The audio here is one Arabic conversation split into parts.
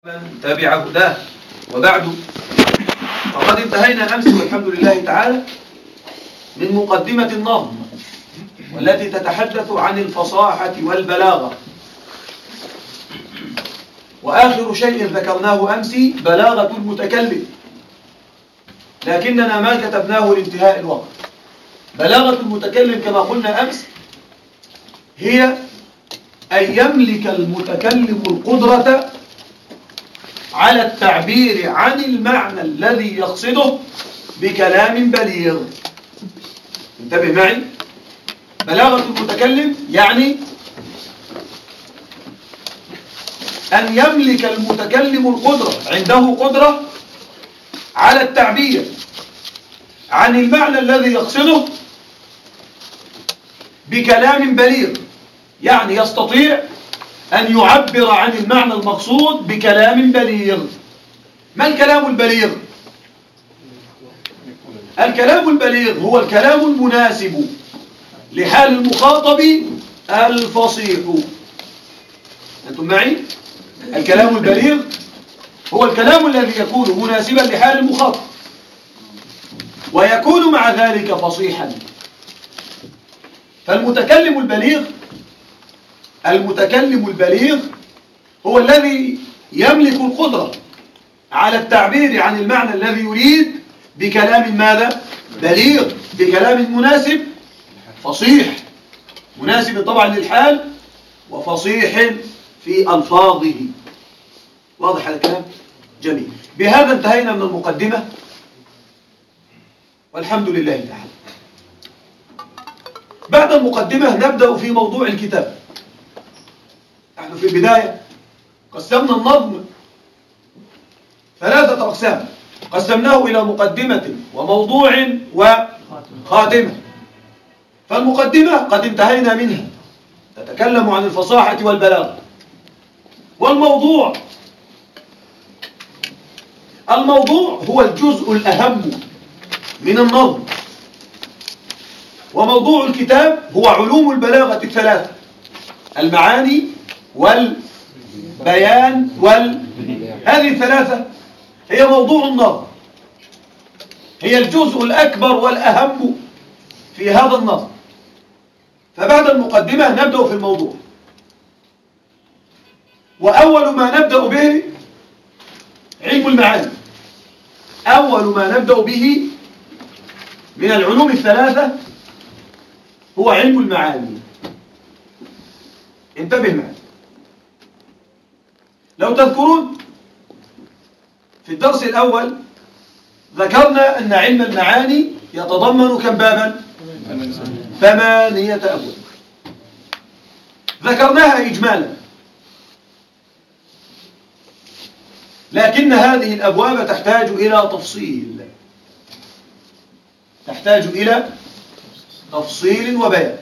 من تبع هداه. وبعد، فقد انتهينا أمس والحمد لله تعالى من مقدمة النظم والتي تتحدث عن الفصاحة والبلاغة. وآخر شيء ذكرناه أمس بلاغة المتكلم، لكننا ما كتبناه لانتهاء الوقت. بلاغة المتكلم كما قلنا أمس هي أن يملك المتكلم القدرة على التعبير عن المعنى الذي يقصده بكلام بليغ. انتبه معي، بلاغة المتكلم يعني أن يملك المتكلم القدرة، عنده قدرة على التعبير عن المعنى الذي يقصده بكلام بليغ، يعني يستطيع أن يعبر عن المعنى المقصود بكلام بليغ. ما الكلام البليغ؟ الكلام البليغ هو الكلام المناسب لحال المخاطب الفصيح. أنتم معي؟ الكلام البليغ هو الكلام الذي يكون مناسبا لحال المخاطب ويكون مع ذلك فصيحا. فالمتكلم البليغ هو الذي يملك القدرة على التعبير عن المعنى الذي يريد بكلام ماذا؟ بليغ، بكلام مناسب فصيح، مناسب طبعا للحال وفصيح في ألفاظه. واضح هذا الكلام؟ جميل. بهذا انتهينا من المقدمة والحمد لله تعالى. بعد المقدمة نبدأ في موضوع الكتاب. نحن في البداية قسمنا النظم 3 أقسام، قسمناه إلى مقدمة وموضوع وخاتمة. فالمقدمة قد انتهينا منها، تتكلم عن الفصاحة والبلاغة. والموضوع هو الجزء الأهم من النظم. وموضوع الكتاب هو علوم البلاغة 3: المعاني والبيان هذه 3 هي موضوع النظم، هي الجزء الأكبر والأهم في هذا النظم. فبعد المقدمة نبدأ في الموضوع. وأول ما نبدأ به علم المعاني. أول ما نبدأ به من العلوم 3 هو علم المعاني. انتبه معي. لو تذكرون في الدرس الأول ذكرنا أن علم المعاني يتضمن كم بابا؟ 8 أبواب. ذكرناها إجمالا، لكن هذه الأبواب تحتاج إلى تفصيل، تحتاج إلى تفصيل وبيان.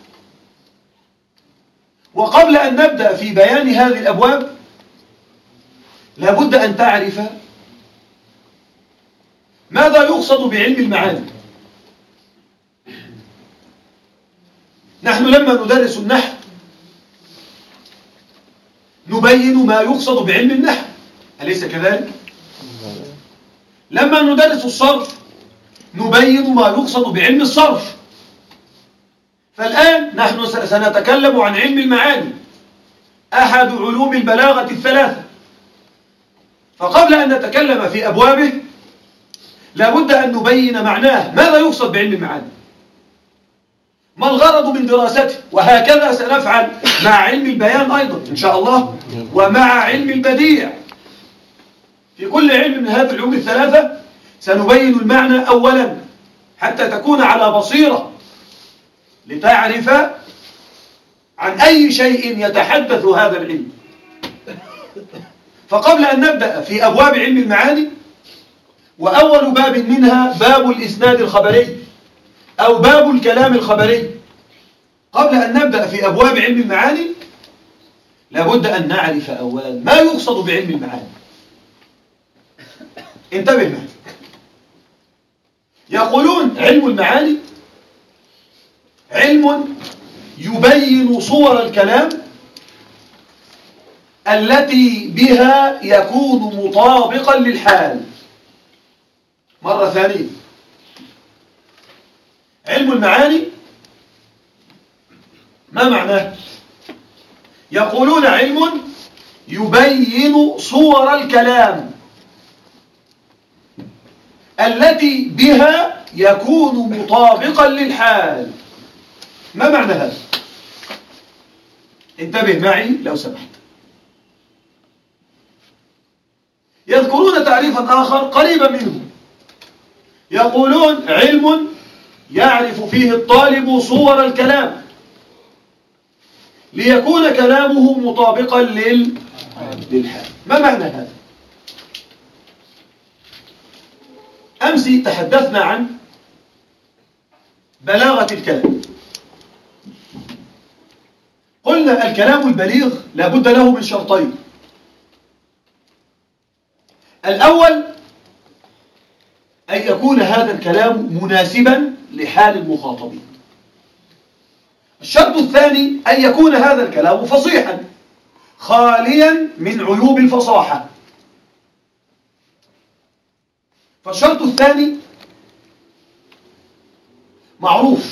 وقبل أن نبدأ في بيان هذه الأبواب لابد أن تعرف ماذا يقصد بعلم المعاني. نحن لما ندرس النحو نبين ما يقصد بعلم النحو، أليس كذلك؟ لما ندرس الصرف نبين ما يقصد بعلم الصرف. فالآن نحن سنتكلم عن علم المعاني، أحد علوم البلاغة 3. فقبل أن نتكلم في أبوابه لابد أن نبين معناه، ماذا يقصد بعلم المعاني، ما الغرض من دراسته. وهكذا سنفعل مع علم البيان أيضا إن شاء الله، ومع علم البديع. في كل علم من هذه العلوم 3 سنبين المعنى أولا حتى تكون على بصيرة، لتعرف عن أي شيء يتحدث هذا العلم. فقبل أن نبدأ في أبواب علم المعاني، وأول باب منها باب الإسناد الخبري أو باب الكلام الخبري، قبل أن نبدأ في أبواب علم المعاني لابد أن نعرف أولا ما يقصد بعلم المعاني. انتبه معي. يقولون علم المعاني علم يبين صور الكلام التي بها يكون مطابقا للحال. مرة ثانية، علم المعاني ما معناه؟ يقولون علم يبين صور الكلام التي بها يكون مطابقا للحال. ما معنى هذا؟ انتبه معي لو سمحت. يذكرون تعريفا آخر قريبا منه، يقولون علم يعرف فيه الطالب صور الكلام ليكون كلامه مطابقا للحال. ما معنى هذا؟ أمس تحدثنا عن بلاغة الكلام. قلنا الكلام البليغ لا بد له من شرطين. الأول أن يكون هذا الكلام مناسبا لحال المخاطبين. الشرط الثاني أن يكون هذا الكلام فصيحا خاليا من عيوب الفصاحة. فالشرط الثاني معروف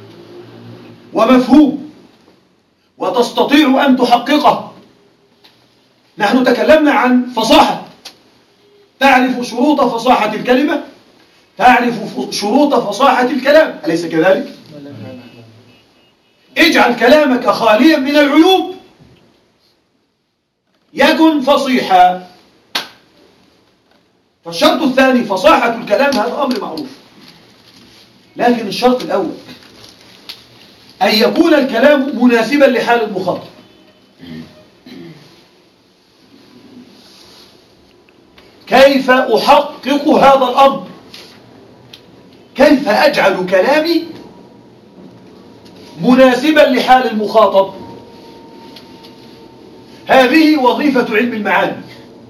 ومفهوم وتستطيع أن تحققه. نحن تكلمنا عن فصاحة، تعرف شروط فصاحة الكلمة، تعرف شروط فصاحة الكلام، أليس كذلك؟ اجعل كلامك خاليا من العيوب يكن فصيحا. فالشرط الثاني فصاحة الكلام، هذا أمر معروف. لكن الشرط الأول أن يكون الكلام مناسبا لحال المخاطب. كيف أحقق هذا الأمر؟ كيف أجعل كلامي مناسبا لحال المخاطب؟ هذه وظيفة علم المعاني.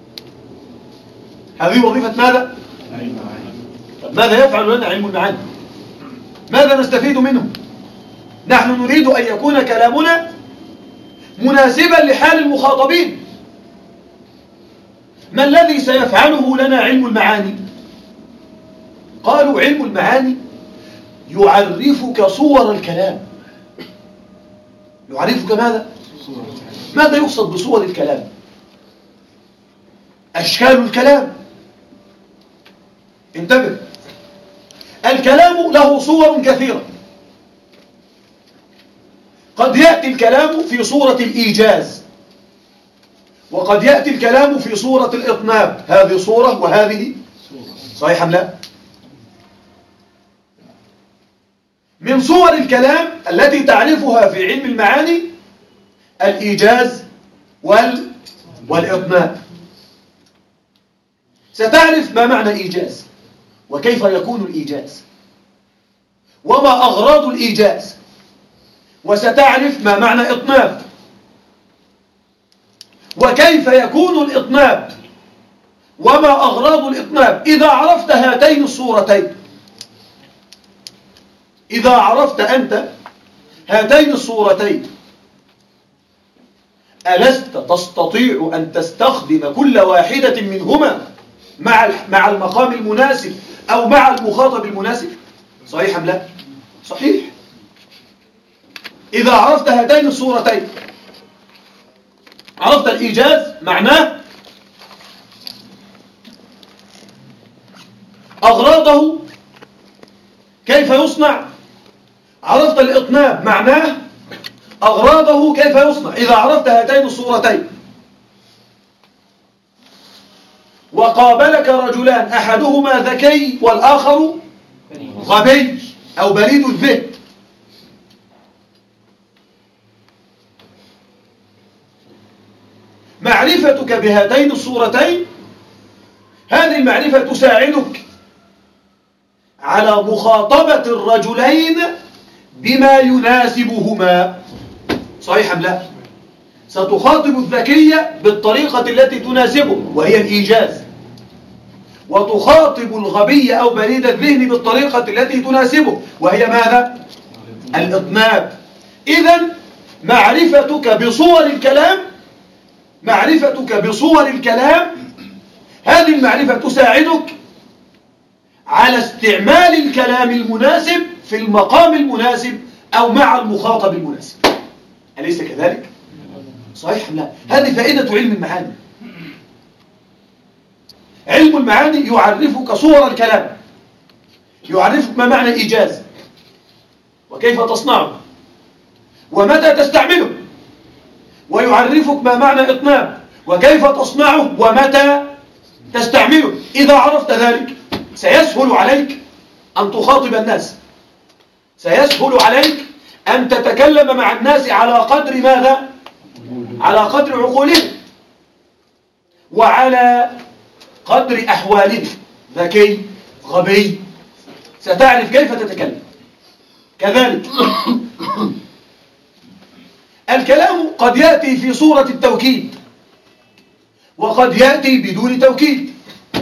هذه وظيفة ماذا؟ ماذا يفعل لنا علم المعاني؟ ماذا نستفيد منه؟ نحن نريد أن يكون كلامنا مناسبا لحال المخاطبين. ما الذي سيفعله لنا علم المعاني؟ قالوا علم المعاني يعرفك صور الكلام. يعرفك ماذا؟ ماذا يقصد بصور الكلام؟ أشكال الكلام. انتبه، الكلام له صور كثيرة. قد يأتي الكلام في صورة الإيجاز، وقد يأتي الكلام في صورة الإطناب. هذه صورة وهذه صحيح أم لا؟ من صور الكلام التي تعرفها في علم المعاني الإيجاز والإطناب. ستعرف ما معنى إيجاز، وكيف يكون الإيجاز، وما أغراض الإيجاز، وستعرف ما معنى إطناب، وكيف يكون الإطناب، وما أغراض الإطناب. إذا عرفت هاتين الصورتين، إذا عرفت أنت هاتين الصورتين، ألست تستطيع أن تستخدم كل واحدة منهما مع المقام المناسب أو مع المخاطب المناسب؟ صحيح أم لا؟ صحيح. إذا عرفت هاتين الصورتين، عرفت الإيجاز معناه أغراضه كيف يصنع، عرفت الإطناب معناه أغراضه كيف يصنع. إذا عرفت هاتين الصورتين وقابلك رجلان أحدهما ذكي والآخر غبي أو بليد الذهن، معرفتك بهاتين الصورتين، هذه المعرفة تساعدك على مخاطبة الرجلين بما يناسبهما. صحيح أم لا؟ ستخاطب الذكي بالطريقة التي تناسبه وهي الإيجاز، وتخاطب الغبي أو بليد الذهن بالطريقة التي تناسبه وهي ماذا؟ الإطناب. إذن معرفتك بصور الكلام معرفتك بصور الكلام هذه المعرفة تساعدك على استعمال الكلام المناسب في المقام المناسب أو مع المخاطب المناسب. أليس كذلك؟ صحيح؟ لا. هذه فائدة علم المعاني. علم المعاني يعرفك صور الكلام، يعرفك ما معنى إيجاز وكيف تصنعه ومتى تستعمله، ويعرفك ما معنى إطناب وكيف تصنعه ومتى تستعمله. إذا عرفت ذلك سيسهل عليك أن تخاطب الناس، سيسهل عليك أن تتكلم مع الناس على قدر ماذا؟ على قدر عقولهم وعلى قدر أحوالهم. ذكي، غبي، ستعرف كيف تتكلم. كذلك الكلام قد يأتي في صورة التوكيد وقد يأتي بدون توكيد.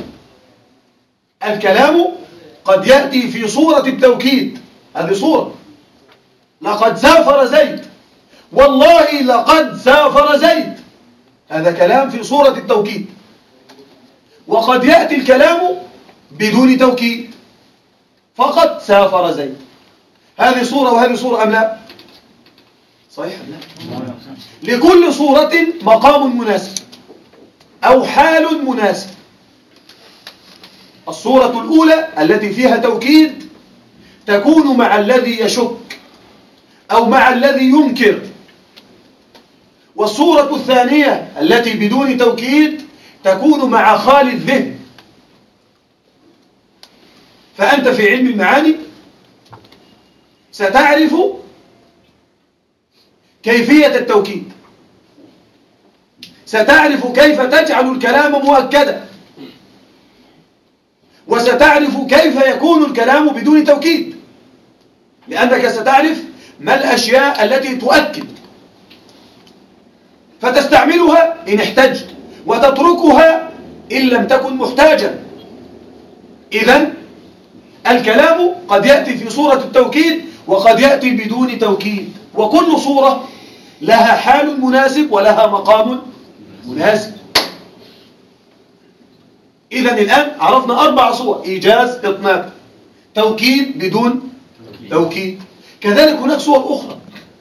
الكلام قد يأتي في صورة التوكيد، هذه صورة، لقد سافر زيد، والله لقد سافر زيد، هذا كلام في صورة التوكيد. وقد يأتي الكلام بدون توكيد، فقط سافر زيد، هذه صورة وهذه صورة أم لا؟ صحيح أم لا؟ لكل صورة مقام مناسب أو حال مناسب. الصورة الأولى التي فيها توكيد تكون مع الذي يشك أو مع الذي ينكر، والصورة الثانية التي بدون توكيد تكون مع خالي الذهن. فأنت في علم المعاني ستعرف كيفية التوكيد، ستعرف كيف تجعل الكلام مؤكدا، وستعرف كيف يكون الكلام بدون توكيد، لأنك ستعرف ما الأشياء التي تؤكد فتستعملها إن احتجت وتتركها إن لم تكن محتاجا. إذن الكلام قد يأتي في صورة التوكيد وقد يأتي بدون توكيد، وكل صورة لها حال مناسب ولها مقام مناسب. إذن الآن عرفنا 4 صور: إيجاز، إطناب، توكيد، بدون توكيد. كذلك هناك صور أخرى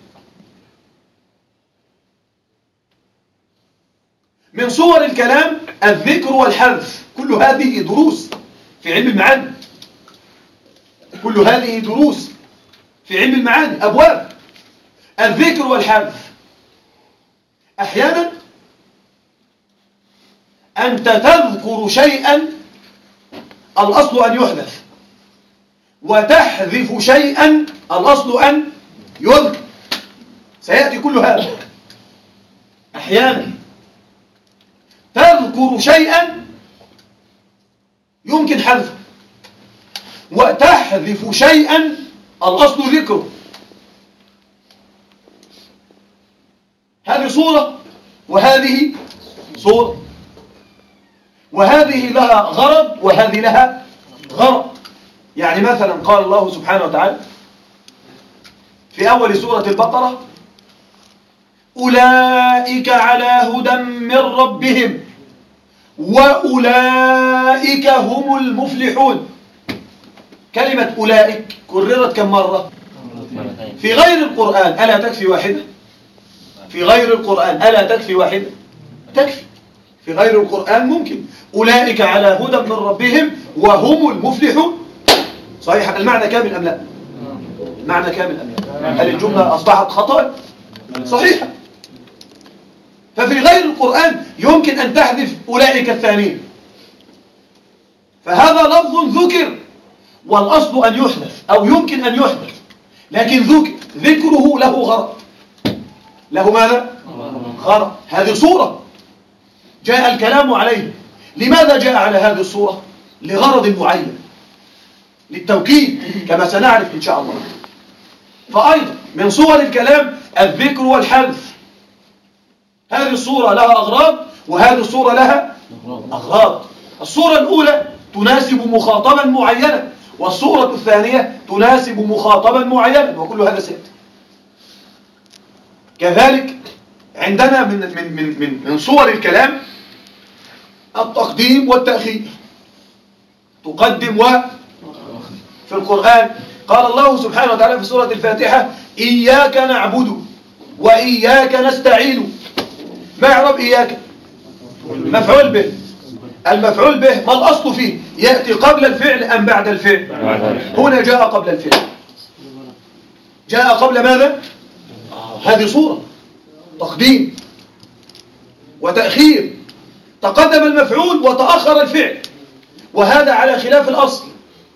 من صور الكلام: الذكر والحذف. كل هذه دروس في علم المعاني، كل هذه دروس في علم المعاني، أبواب. الذكر والحذف، أحيانا أنت تذكر شيئا الأصل أن يحذف، وتحذف شيئا الأصل أن يذكر. سيأتي كل هذا. أحيانا تذكر شيئا يمكن حذفه، وتحذف شيئا الأصل ذكره. هذه صورة وهذه صورة، وهذه لها غرض وهذه لها غرض. يعني مثلا قال الله سبحانه وتعالى في أول سورة البقرة: أولئك على هدى من ربهم وأولئك هم المفلحون. كلمة أولئك كررت كم مرة؟ في غير القرآن ألا تكفي واحدة؟ في غير القرآن ألا تكفي واحدة؟ تكفي. في غير القرآن ممكن أولئك على هدى من ربهم وهم المفلحون. صحيح؟ المعنى كامل أم لا؟ المعنى كامل أم لا؟ هل الجملة أصبحت خطأ؟ صحيح. ففي غير القرآن يمكن أن تحذف أولئك الثانيين، فهذا لفظ ذكر والأصل أن يحذف أو يمكن أن يحذف، لكن ذكره له غرض. له ماذا؟ غرض. هذه صورة جاء الكلام عليه. لماذا جاء على هذه الصورة؟ لغرض معين، للتوكيد كما سنعرف إن شاء الله. فأيضا من صور الكلام الذكر والحذف. هذه الصورة لها أغراض وهذه الصورة لها أغراض. الصورة الأولى تناسب مخاطبا معينا، والصورة الثانية تناسب مخاطبا معينا، وكل هذا سيأتي. كذلك عندنا من صور الكلام التقديم والتأخير. تقدم في القرآن قال الله سبحانه وتعالى في سورة الفاتحة إياك نعبد وإياك نستعين. ما يعرف إياك؟ مفعول به. المفعول به ما الأصل فيه؟ يأتي قبل الفعل أم بعد الفعل؟ هنا جاء قبل الفعل. جاء قبل ماذا؟ هذه صورة تقديم وتأخير. تقدم المفعول وتأخر الفعل، وهذا على خلاف الأصل.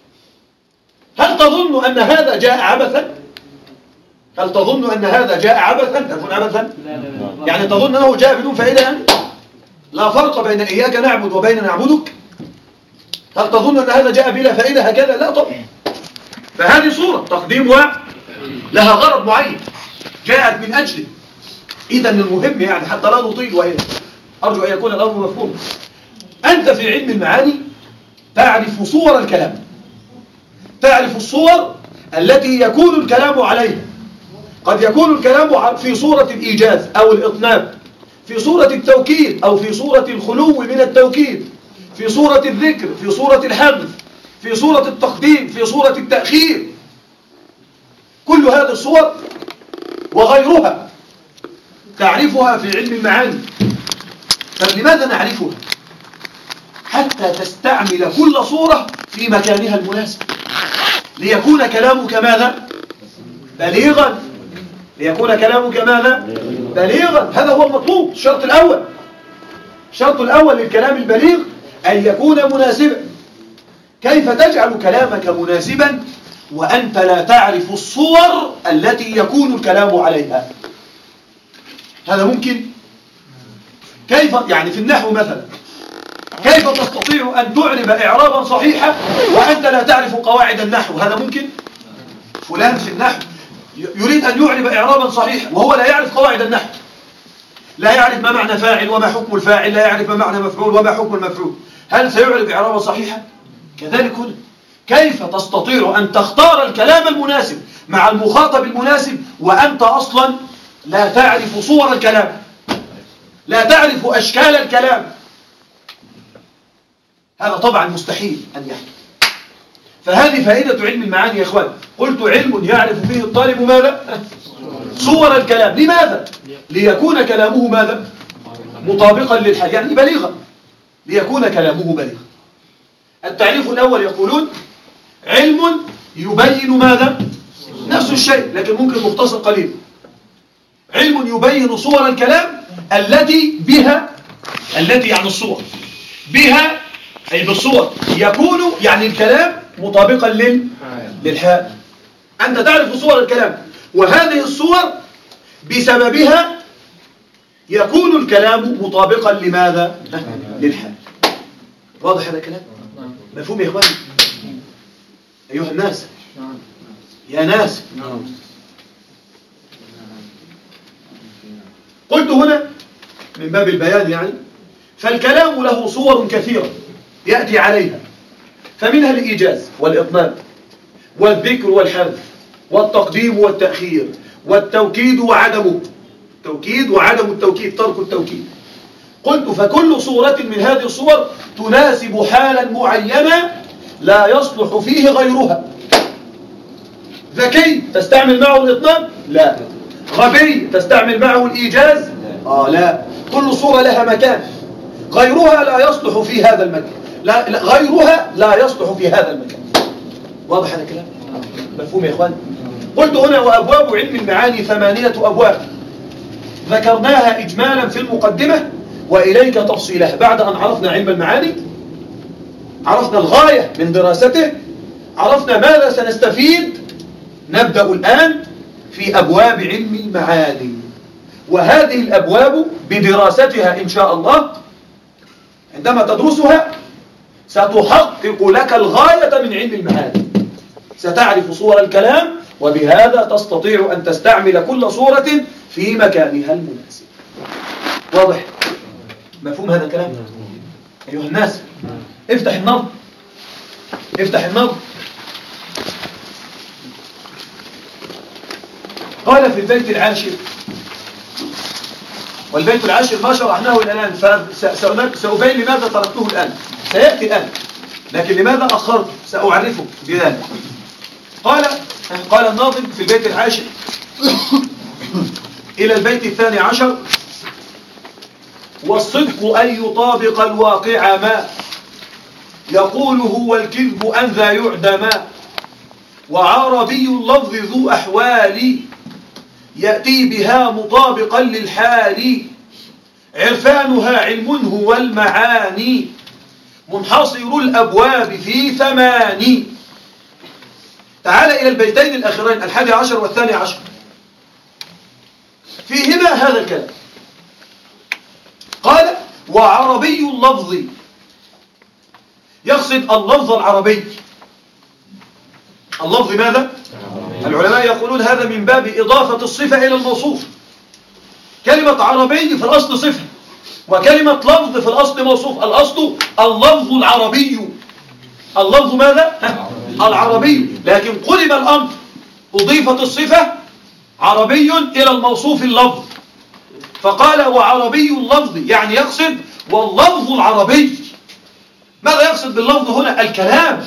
هل تظن أن هذا جاء عبثا؟ هل تظن أن هذا جاء عبثا؟ يكون عبثا؟ يعني تظن أنه جاء بدون فائدة يعني؟ لا فرق بين إياك نعبد وبين نعبدك؟ هل تظن أن هذا جاء بلا فائدة هكذا؟ لا طبعا. فهذه صورة تقديم لها غرض معين جاءت من أجله. إذا المهم يعني حتى لا نطيل، وإن أرجو أن يكون الأمر مفهوم. أنت في علم المعاني تعرف صور الكلام، تعرف الصور التي يكون الكلام عليها. قد يكون الكلام في صورة الإيجاز أو الإطناب، في صورة التوكيد أو في صورة الخلو من التوكيد، في صورة الذكر، في صورة الحذف، في صورة التقديم، في صورة التأخير. كل هذه الصور وغيرها تعرفها في علم المعاني. فلماذا نعرفها؟ حتى تستعمل كل صورة في مكانها المناسب، ليكون كلامك ماذا؟ بليغا. ليكون كلامك ماذا؟ بليغا. هذا هو المطلوب. الشرط الأول، الشرط الأول للكلام البليغ أن يكون مناسبا. كيف تجعل كلامك مناسبا وأنت لا تعرف الصور التي يكون الكلام عليها؟ هذا ممكن؟ كيف يعني في النحو مثلا، كيف تستطيع أن تعرب إعرابا صحيحا وأنت لا تعرف قواعد النحو؟ هذا ممكن؟ فلان في النحو يريد أن يعرب إعرابا صحيحا وهو لا يعرف قواعد النحو، لا يعرف ما معنى فاعل وما حكم الفاعل، لا يعرف ما معنى مفعول وما حكم المفعول. هل سيعرب إعرابا صحيحا؟ كذلك هنا. كيف تستطيع أن تختار الكلام المناسب مع المخاطب المناسب وأنت أصلا لا تعرف صور الكلام، لا تعرف أشكال الكلام؟ هذا طبعا مستحيل أن يحدث. فهذه فائدة علم المعاني يا إخوان. قلت علم يعرف فيه الطالب ماذا؟ صور الكلام. لماذا؟ ليكون كلامه ماذا؟ مطابقا للحال، يعني بليغا، ليكون كلامه بليغا. التعريف الأول يقولون علم يبين ماذا؟ نفس الشيء لكن ممكن مختصر قليل. علم يبين صور الكلام التي بها، التي يعني الصور بها أي بالصور يكون يعني الكلام مطابقا للحال. أنت تعرف صور الكلام وهذه الصور بسببها يكون الكلام مطابقا لماذا؟ للحال. واضح هذا الكلام؟ مفهوم يا إخواني؟ أيها الناس، يا ناس، قلت هنا من باب البيان يعني فالكلام له صور كثيرة يأتي عليها، فمنها الإيجاز والإطناب والذكر والحذف والتقديم والتأخير والتوكيد وعدمه، توكيد وعدم التوكيد، ترك التوكيد. قلت فكل صورة من هذه الصور تناسب حالا معينة لا يصلح فيه غيرها. ذكي تستعمل معه الإطناب؟ لا. غبي تستعمل معه الإيجاز؟ لا. كل صورة لها مكان، غيرها لا يصلح في هذا المكان، لا غيرها لا يصلح في هذا المكان. واضح هذا الكلام؟ مفهوم يا إخوان؟ قلت هنا وأبواب علم المعاني 8 أبواب ذكرناها إجمالا في المقدمة وإليك تفصيلها. بعد أن عرفنا علم المعاني، عرفنا الغاية من دراسته، عرفنا ماذا سنستفيد، نبدأ الآن في أبواب علم المعاني. وهذه الأبواب بدراستها إن شاء الله عندما تدرسها ستحقق لك الغاية من علم المعاني. ستعرف صور الكلام وبهذا تستطيع أن تستعمل كل صورة في مكانها المناسب. واضح؟ مفهوم هذا الكلام؟ أيها الناس، افتح النظر، افتح النظر. قال في البيت العاشر والبيت العاشر ما شرحناه إلى الآن، فسأبين لماذا تركته الآن، سيأتي الآن، لكن لماذا أخرت سأعرفك بذلك. قال الناظم في البيت العاشر إلى البيت الثاني عشر: والصدق أن يطابق الواقع ما يقوله والكذب أن ذا يعدما، وعربي اللفظ ذو أحوال يأتي بها مطابقا للحال، عرفانها علم هو المعاني منحصر الأبواب في 8. تعال إلى البيتين الأخيرين 11 والثاني عشر، فيهما هذا الكلام. قال: وعربي اللفظ، يقصد اللفظ العربي. اللفظ ماذا؟ العلماء يقولون هذا من باب إضافة الصفة إلى الموصوف. كلمة عربي في الأصل صفة، وكلمة لفظ في الأصل موصوف. الأصل اللفظ العربي، اللفظ ماذا؟ العربي، لكن قلب الأمر، أضيفت الصفة عربي إلى الموصوف اللفظ، فقال: وعربي اللفظ، يعني يقصد واللفظ العربي. ماذا يقصد باللفظ هنا؟ الكلام.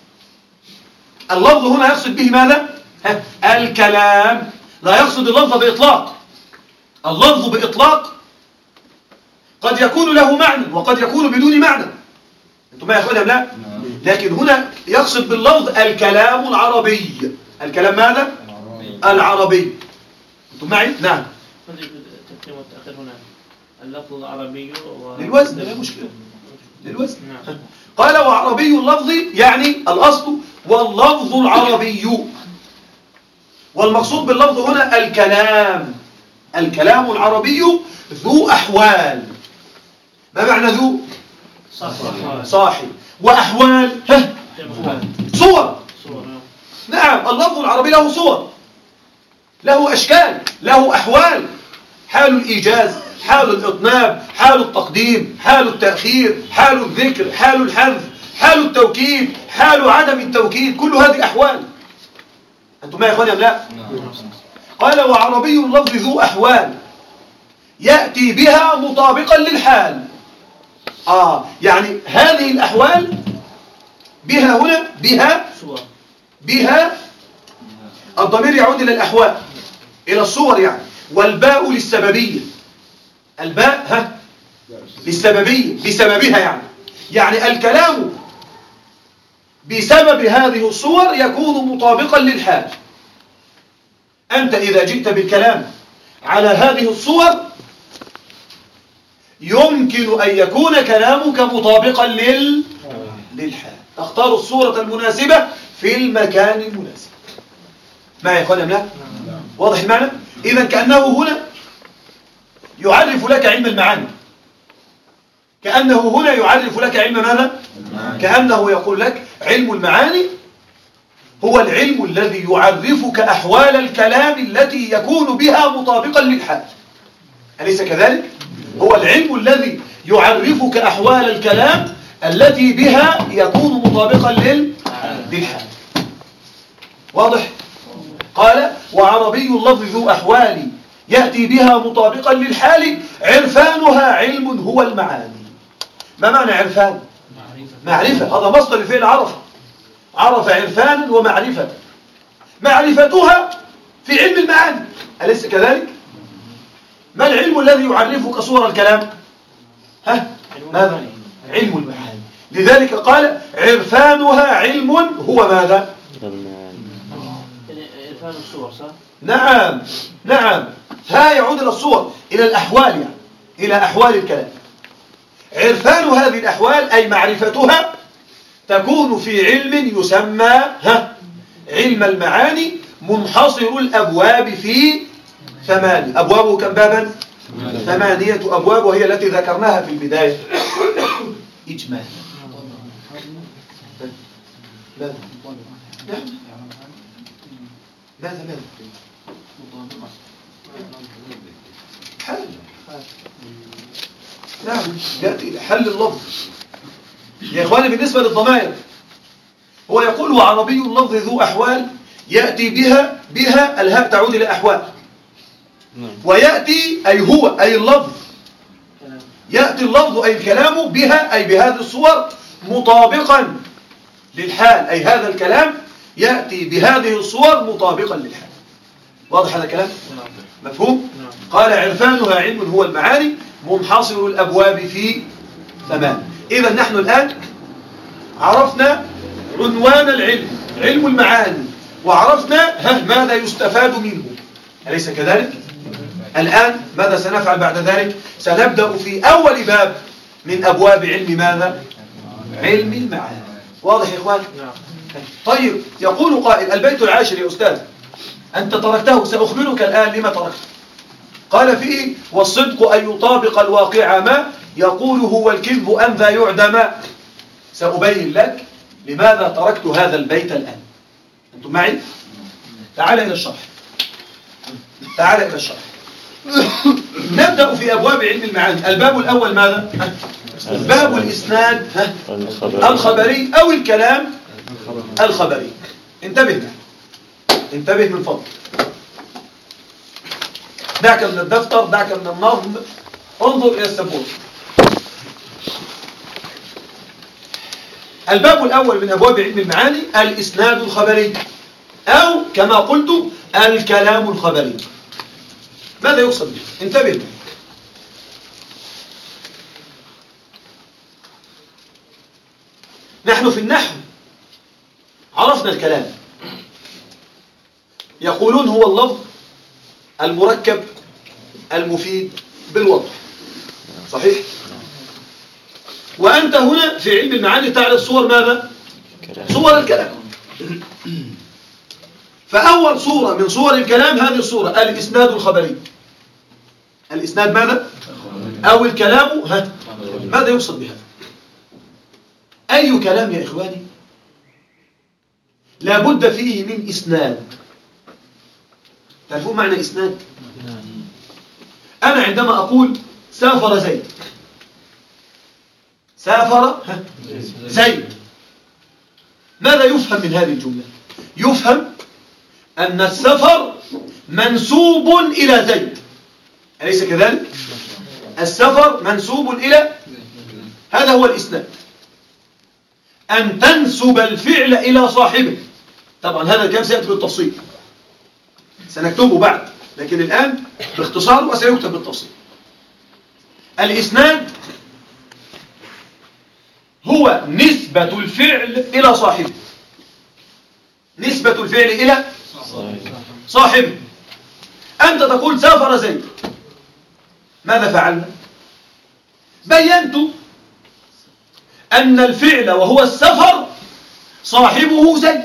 اللفظ هنا يقصد به ماذا؟ الكلام، لا يقصد اللفظ بإطلاق. اللفظ بإطلاق قد يكون له معنى وقد يكون بدون معنى، انتم ما يا اخواني لا؟ لكن هنا يقصد باللفظ الكلام العربي. الكلام ماذا؟ العربي. انتم معي؟ نعم. التقديم والتأخير هنا اللفظ العربي للوزن، لا مشكلة، للوزن. قال: وعربي اللفظ، يعني الأصل واللفظ العربي، والمقصود باللفظ هنا الكلام. الكلام العربي ذو أحوال. ما معنى ذو؟ صاحب. وأحوال صور. نعم، اللفظ العربي له صور، له أشكال، له أحوال: حال الإيجاز، حال الإطناب، حال التقديم، حال التأخير، حال الذكر، حال الحذف، حال التوكيد، حال عدم التوكيد، كل هذه أحوال. أنتم ما يا إخواني أم لا؟ قال: وعربي اللفظ ذو أحوال يأتي بها مطابقا للحال. يعني هذه الأحوال بها هنا، بها الضمير يعود إلى الأحوال، إلى الصور يعني، والباء للسببية. الباء للسببية، بسببها يعني الكلام بسبب هذه الصور يكون مطابقا للحال. أنت إذا جئت بالكلام على هذه الصور يمكن أن يكون كلامك مطابقا للحال. تختار الصورة المناسبة في المكان المناسب. ما يقول أم لا؟ واضح المعنى؟ إذن كأنه هنا يعرف لك علم المعاني، كأنه هنا يعرف لك علم ماذا؟ كأنه يقول لك علم المعاني هو العلم الذي يعرفك أحوال الكلام التي يكون بها مطابقا للحال. أليس كذلك؟ هو العلم الذي يعرفك أحوال الكلام التي بها يكون مطابقا للحال. واضح؟ قال: وعربي اللفظ ذو أحوال يأتي بها مطابقا للحال عرفانها علم هو المعاني. ما معنى عرفان؟ معرفة. هذا مصدر لفعل عرف. عرف عرفانا ومعرفة. معرفتها في علم المعاني، أليس كذلك؟ ما العلم الذي يعرفك صور الكلام؟ ماذا؟ علم المعاني. لذلك قال: عرفانها علم هو ماذا؟ عرفان الصور، صح؟ نعم. ها يعود إلى الصور، إلى الأحوال يعني، إلى أحوال الكلام. عرفان هذه الأحوال أي معرفتها تكون في علم يسمى علم المعاني منحصر الأبواب في 8. أبوابه كم بابا؟ 8 أبواب، وهي التي ذكرناها في البداية إجمالا. ماذا؟ حل. نعم، يأتي حل اللفظ يا إخواني. بالنسبة للضمائر هو يقول: وعربي اللفظ ذو أحوال يأتي بها الهاء تعود إلى أحوال، ويأتي أي هو أي اللفظ، يأتي اللفظ أي الكلام بها أي بهذه الصور مطابقا للحال، أي هذا الكلام يأتي بهذه الصور مطابقا للحال. واضح هذا الكلام؟ مفهوم؟ قال عرفانها علم هو المعاني منحصر الأبواب في 8. إذا نحن الآن عرفنا عنوان العلم، علم المعاني، وعرفنا ماذا يستفاد منه، أليس كذلك؟ الآن ماذا سنفعل بعد ذلك؟ سنبدأ في أول باب من أبواب علم ماذا؟ علم المعاني. واضح يا إخوان؟ طيب، يقول قائل: البيت العاشر يا أستاذ أنت تركته، سأخبرك الآن لما تركته. قال فيه: والصدق أن يطابق الواقع ما يقوله والكذب أن ذا يعدم. سأبين لك لماذا تركت هذا البيت الآن. أنتم معي؟ تعال إلى الشرح. تعال إلى الشرح. نبدأ في أبواب علم المعاني. الباب الأول ماذا؟ باب الإسناد الخبري أو الكلام الخبري. انتبه من فضل، دعك من الدفتر، دعك من النظم، انظر إلى السبورة. الباب الأول من أبواب علم المعاني الإسناد الخبري أو كما قلت الكلام الخبري. ماذا يقصد به؟ انتبه. نحن في النحو عرفنا الكلام، يقولون هو اللفظ المركب المفيد بالوضع، صحيح؟ وأنت هنا في علم المعاني تعرف صور ماذا؟ صور الكلام. فأول صورة من صور الكلام هذه الصورة الإسناد الخبري. الإسناد ماذا؟ أو الكلام ماذا يقصد بها؟ أي كلام يا إخواني لابد فيه من إسناد. تعرفون معنى إسناد؟ أنا عندما أقول سافر زيد، سافر زيد، ماذا يفهم من هذه الجملة؟ يفهم أن السفر منسوب إلى زيد، أليس كذلك؟ السفر منسوب إلى، هذا هو الإسناد. أن تنسب الفعل إلى صاحبه. طبعا هذا الكلام سيأتي بالتفصيل، سنكتبه بعد، لكن الآن باختصار وسيكتب بالتفصيل. الإسناد هو نسبة الفعل إلى صاحبه، نسبة الفعل إلى صاحبه. أنت تقول سافر زيد، ماذا فعلنا؟ بينت أن الفعل وهو السفر صاحبه زيد،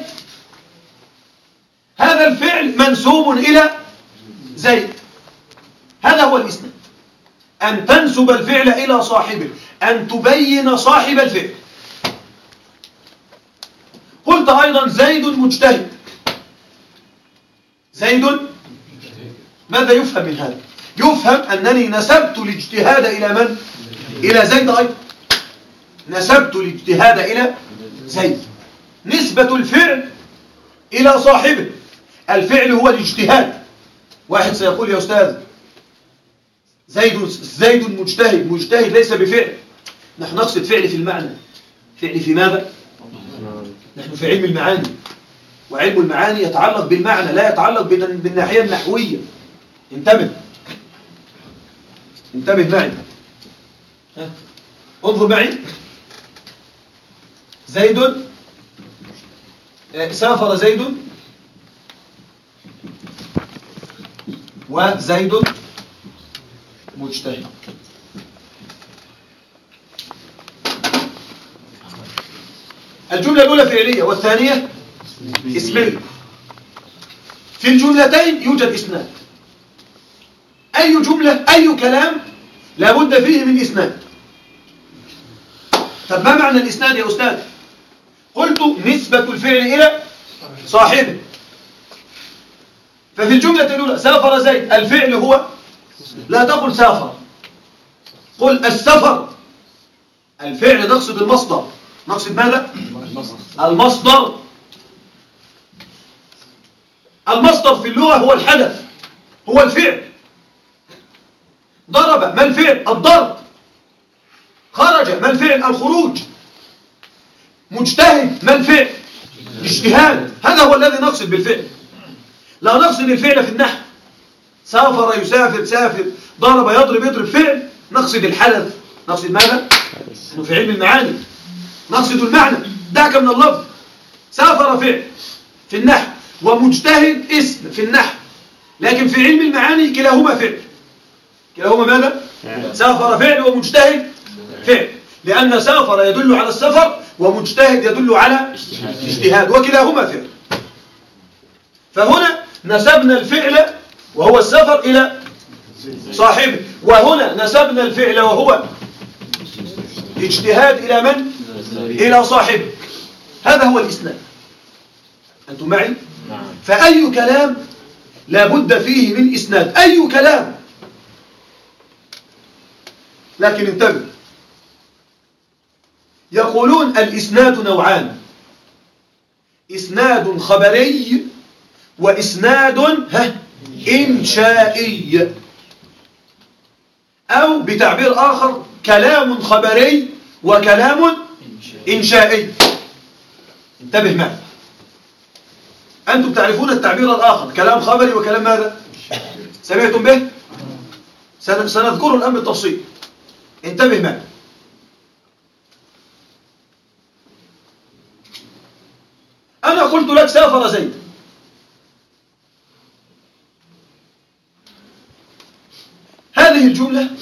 هذا الفعل منسوب إلى زيد، هذا هو الإسناد. أن تنسب الفعل إلى صاحبه، أن تبين صاحب الفعل. قلت أيضا زيد مجتهد. زيد ماذا يفهم من هذا؟ يفهم أنني نسبت الاجتهاد إلى من؟ إلى زيد أيضا، نسبت الاجتهاد إلى زيد. نسبة الفعل إلى صاحبه، الفعل هو الاجتهاد. واحد سيقول يا أستاذ زيد مجتهد، مجتهد ليس بفعل. نحن نقصد فعل في المعنى. فعل في ماذا؟ نحن في علم المعاني، وعلم المعاني يتعلق بالمعنى لا يتعلق بالناحية النحوية. انتبه معي، انظر معي. زيد، سافر زيد وزيد مجتهد. الجملة الأولى فعلية والثانية اسمية. في الجملتين يوجد إسناد. أي جملة أي كلام لابد فيه من إسناد. طب ما معنى الإسناد يا أستاذ؟ قلت نسبة الفعل إلى صاحبه. ففي الجملة الأولى سافر زيد، الفعل هو، لا تقل سافر، قل السفر. الفعل نقصد المصدر. نقصد ماذا؟ المصدر. المصدر في اللغة هو الحدث، هو الفعل. ضرب، ما الفعل؟ الضرب. خرج، ما الفعل؟ الخروج. مجتهد، ما الفعل؟ اجتهاد. هذا هو الذي نقصد بالفعل، لا نقصد الفعل في النحو. سافر يسافر، سافر، ضرب يضرب، يضرب، فعل. نقصد الحدث. نقصد ماذا؟ انه في علم المعاني نقصد المعنى. دعك من اللفظ. سافر فعل في النحو، ومجتهد اسم في النحو، لكن في علم المعاني كلاهما فعل. كلاهما ماذا؟ سافر فعل ومجتهد فعل، لأن سافر يدل على السفر ومجتهد يدل على اجتهاد، وكلاهما فعل. فهنا نسبنا الفعل وهو السفر إلى صاحبه، وهنا نسبنا الفعل وهو اجتهاد إلى من؟ إلى صاحبه. هذا هو الإسناد. أنتم معي؟ فأي كلام لا بد فيه من إسناد، أي كلام. لكن انتبه، يقولون الإسناد نوعان: إسناد خبري وإسناد إنشائي، أو بتعبير آخر كلام خبري وكلام إنشائي. انتبه معي، أنتم تعرفون التعبير الآخر، كلام خبري وكلام ماذا؟ سمعتم به؟ سنذكره الآن بالتفصيل. انتبه معي. أنا قلت لك سافر زيد، هذه الجملة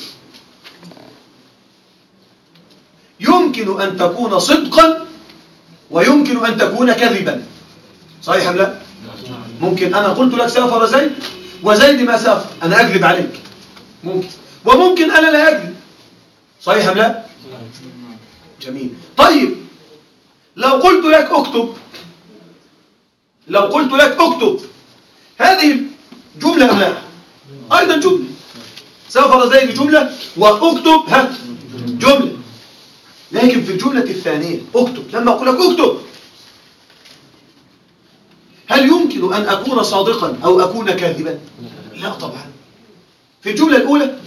يمكن أن تكون صدقا ويمكن أن تكون كذبا، صحيح أم لا؟ ممكن أنا قلت لك سافر زيد وزيد ما سافر، أنا أكذب عليك، ممكن. وممكن أنا لا أكذب، صحيح أم لا؟ جميل. طيب لو قلت لك اكتب، لو قلت لك اكتب، هذه جملة أم لا؟ أيضا جملة. سافر زيد جملة واكتب جملة. لكن في الجملة الثانية اكتب، لما أقول لك اكتب، هل يمكن أن أكون صادقا أو أكون كاذبا؟ لا طبعا. في الجملة الأولى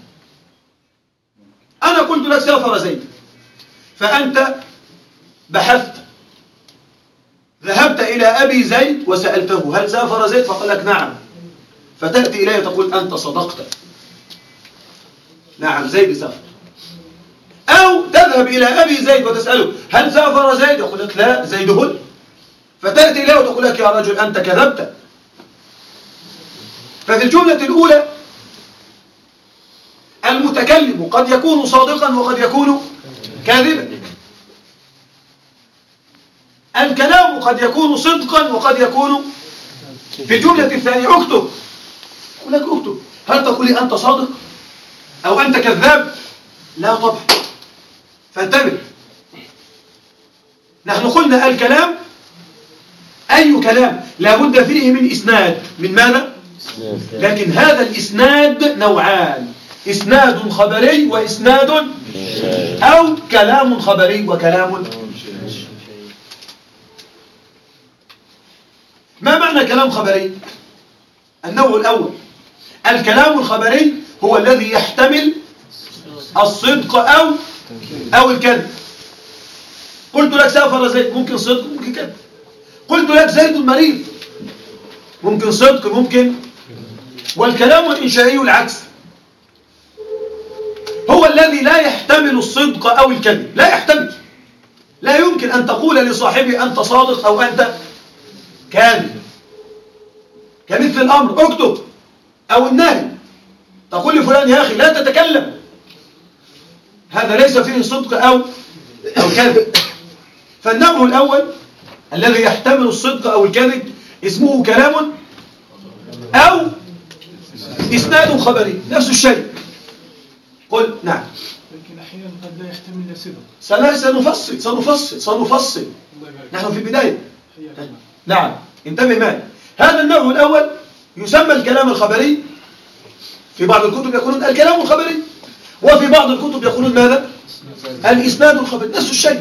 أنا قلت لك سافر زيد، فأنت بحثت، ذهبت إلى أبي زيد وسألته هل سافر زيد؟ فقال لك نعم، فتأتي إليه تقول أنت صدقت، نعم زيد سافر. أو تذهب إلى أبي زيد وتسأله هل سافر زيد؟ يقول لك لا زيد هل، فتأتي إليه وتقول لك يا رجل أنت كذبت. ففي الجملة الأولى المتكلم قد يكون صادقا وقد يكون كاذبا، الكلام قد يكون صدقا وقد يكون. في الجملة الثانية اكتب، أقول لك اكتب، هل تقول لي أنت صادق أو أنت كذاب؟ لا طبعا. فانتبه، نحن قلنا الكلام أي كلام لا بد فيه من إسناد. من ماذا؟ لكن هذا الإسناد نوعان: إسناد خبري وإسناد أو كلام خبري وكلام. ما معنى كلام خبري؟ النوع الأول الكلام الخبري هو الذي يحتمل الصدق أو الكذب. قلت لك سافر زيد، ممكن صدق ممكن كذب. قلت لك زيد مريض، ممكن صدق ممكن. والكلام الإنشائي العكس، هو الذي لا يحتمل الصدق أو الكذب، لا يحتمل. لا يمكن أن تقول لصاحبي أنت صادق أو أنت كاذب. كمثل الأمر اكتب أو النهي، تقول لفلان يا أخي لا تتكلم، هذا ليس فيه صدق أو كذب. فالنوع الأول الذي يحتمل الصدق أو الكذب اسمه كلام أو إسناد خبري، نفس الشيء. قل نعم. لكن أحيانا قد لا يحتمل صدق. سنفصل. نحن في البداية. نعم انتبه معي. هذا النوع الأول يسمى الكلام الخبري، في بعض الكتب يقولون الكلام الخبري، وفي بعض الكتب يقولون ماذا؟ الإسناد الخبري، نفس الشيء.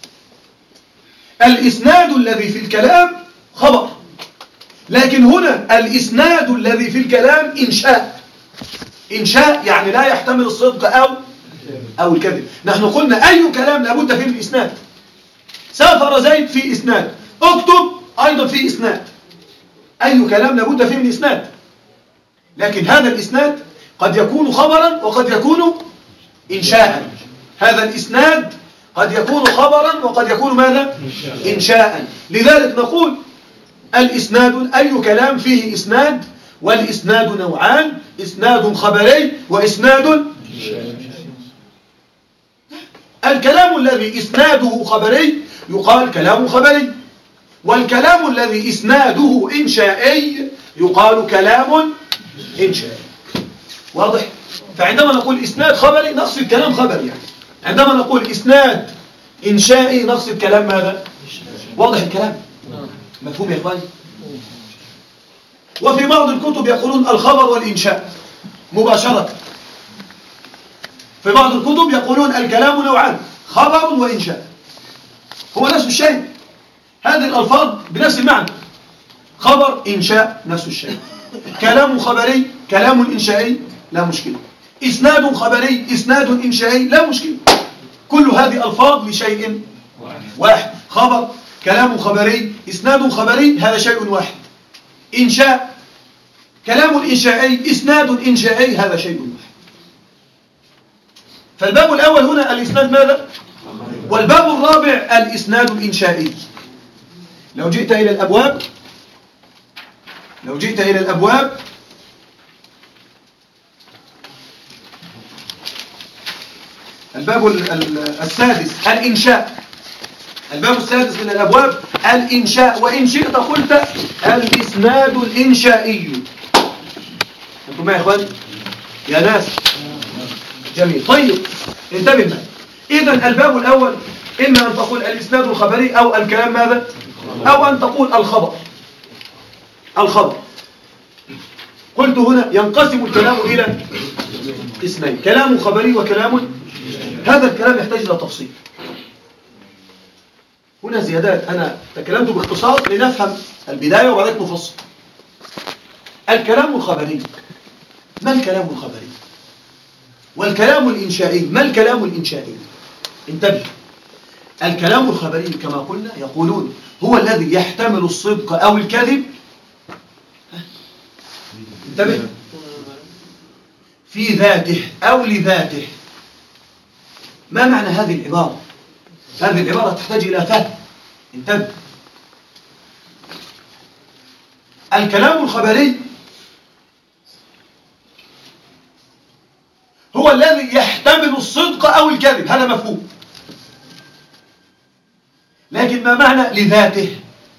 الإسناد الذي في الكلام خبر، لكن هنا الإسناد الذي في الكلام إنشاء. إنشاء يعني لا يحتمل الصدق أو الكذب. نحن قلنا أي كلام لابد فيه من إسناد. سافر زيد في إسناد، اكتب أيضا في إسناد. أي كلام لابد فيه من إسناد، لكن هذا الإسناد قد يكون خبرا وقد يكون إنشاء. هذا الإسناد قد يكون خبرا وقد يكون ماذا؟ إنشاء. لذلك نقول الإسناد أي كلام فيه إسناد، والإسناد نوعان: إسناد خبري وإسناد. الكلام الذي إسناده خبري يقال كلام خبري، والكلام الذي إسناده إنشائي يقال كلام إنشائي. واضح؟ فعندما نقول إسناد خبري نقصد كلام خبري يعني. عندما نقول إسناد إنشائي نقصد كلام ماذا؟ واضح الكلام؟ مفهوم يا إخواني؟ وفي بعض الكتب يقولون الخبر والإنشاء مباشرة. في بعض الكتب يقولون الكلام نوعان: خبر وإنشاء. هو نفس الشيء، هذه الألفاظ بنفس المعنى. خبر إنشاء نفس الشيء. كلام خبري كلام إنشائي لا مشكلة. إسناد خبري إسناد إنشائي لا مشكلة. كل هذه ألفاظ لشيء واحد. خبر كلام خبري إسناد خبري هذا شيء واحد. إنشاء كلام إنشائي إسناد إنشائي هذا شيء واحد. فالباب الأول هنا الإسناد ماذا؟ والباب الرابع الإسناد الإنشائي. لو جئت إلى الأبواب الباب السادس الإنشاء. الباب السادس من الأبواب الإنشاء، وإن شئت قلت الإسناد الإنشائي. أنتم معي يا إخواني؟ يا ناس جميل. طيب انتبه معي. إذن الباب الأول إما أن تقول الإسناد الخبري أو الكلام ماذا؟ أو أن تقول الخبر. قلت هنا ينقسم الكلام إلى قسمين: كلام خبري وكلام. هذا الكلام يحتاج إلى تفصيل. هنا زيادات، أنا تكلمت باختصار لنفهم البداية وبعدين نفصل. الكلام الخبري، ما الكلام الخبري؟ والكلام الإنشائي، ما الكلام الإنشائي؟ انتبه. الكلام الخبري كما قلنا يقولون هو الذي يحتمل الصدق أو الكذب. انتبه، في ذاته أو لذاته. ما معنى هذه العبارة؟ هذه العبارة تحتاج إلى فهم. انتبه. الكلام الخبري هو الذي يحتمل الصدق أو الكذب، هذا مفهوم. لكن ما معنى لذاته؟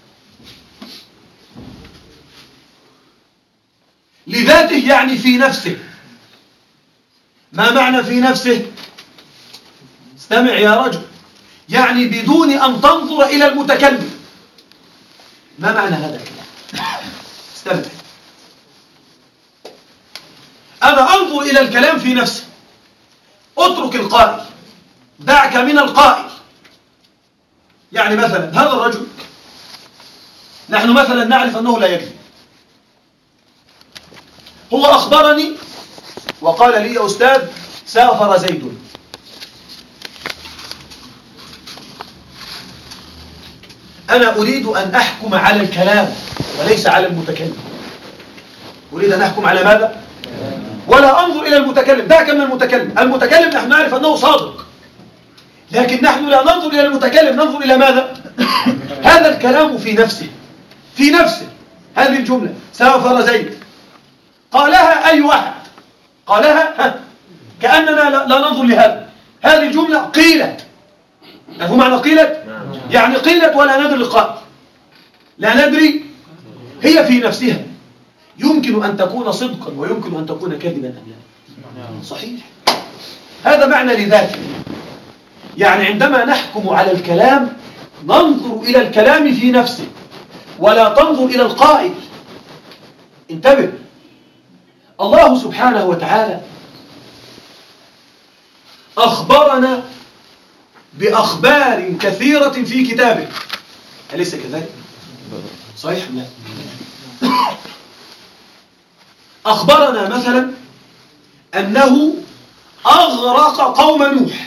لذاته يعني في نفسه. ما معنى في نفسه؟ استمع يا رجل. يعني بدون أن تنظر إلى المتكلم. ما معنى هذا الكلام؟ استمع. أنا أنظر إلى الكلام في نفسه. اترك القائل، دعك من القائل. يعني مثلا هذا الرجل نحن مثلا نعرف أنه لا يكذب. هو أخبرني وقال لي: يا أستاذ سافر زيد. أنا أريد أن أحكم على الكلام وليس على المتكلم. أريد أن أحكم على ماذا؟ ولا أنظر إلى المتكلم. دعك من المتكلم. المتكلم نحن نعرف أنه صادق، لكن نحن لا ننظر إلى المتكلم، ننظر إلى ماذا؟ هذا الكلام في نفسه. في نفسه هذه الجملة سافر زيد قالها أي واحد قالها كأننا لا ننظر لهذا. هذه الجملة قيلت. هو معنى قيلت؟ يعني قيلت ولا ندري القائل، لا ندري. هي في نفسها يمكن أن تكون صدقا ويمكن أن تكون كذبا أم لا؟ صحيح. هذا معنى لذاته. يعني عندما نحكم على الكلام ننظر إلى الكلام في نفسه ولا تنظر إلى القائل. انتبه. الله سبحانه وتعالى أخبرنا بأخبار كثيرة في كتابه، أليس كذلك؟ صحيح؟ لا. أخبرنا مثلا أنه أغرق قوم نوح.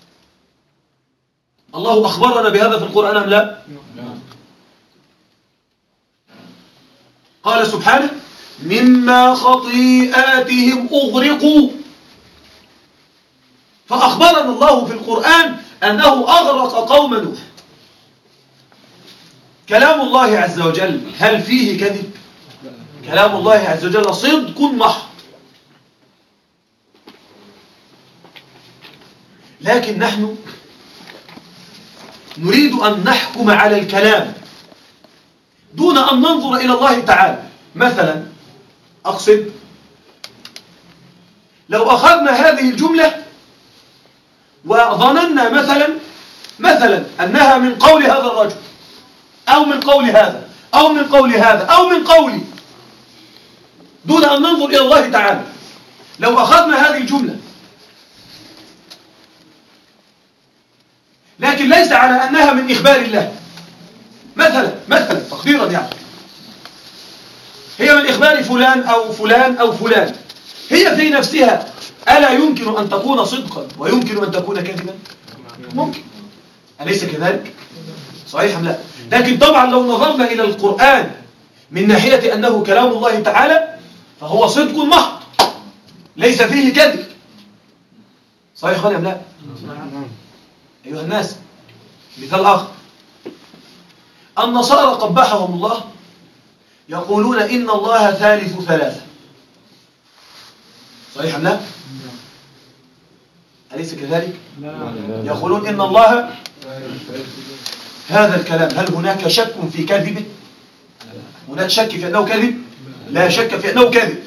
الله أخبرنا بهذا في القرآن أم لا؟ قال سبحانه مما خطيئاتهم أغرقوا، فأخبرنا الله في القرآن أنه أغرق قوم نوح. كلام الله عز وجل هل فيه كذب؟ كلام الله عز وجل صدق محض، لكن نحن نريد أن نحكم على الكلام دون أن ننظر إلى الله تعالى. مثلا أقصد لو أخذنا هذه الجملة وظننا مثلا أنها من قول هذا الرجل أو من قول هذا أو من قول هذا أو من قولي، دون أن ننظر إلى الله تعالى، لو أخذنا هذه الجملة لكن ليس على أنها من إخبار الله، مثلا تقديرا يعني هي من إخبار فلان أو فلان أو فلان، هي في نفسها ألا يمكن أن تكون صدقا ويمكن أن تكون كذبا؟ ممكن، أليس كذلك؟ صحيح أم لا؟ لكن طبعا لو نظرنا إلى القرآن من ناحية أنه كلام الله تعالى فهو صدق محض ليس فيه كذب. صحيح أم لا؟ أيها الناس، مثال آخر، النصارى قبحهم الله يقولون إن الله ثالث ثلاثة. صحيح أم لا؟ أليس كذلك؟ يقولون إن الله، هذا الكلام هل هناك شك في كذبه؟ هناك شك في أنه كذب؟ لا شك في أنه كذب.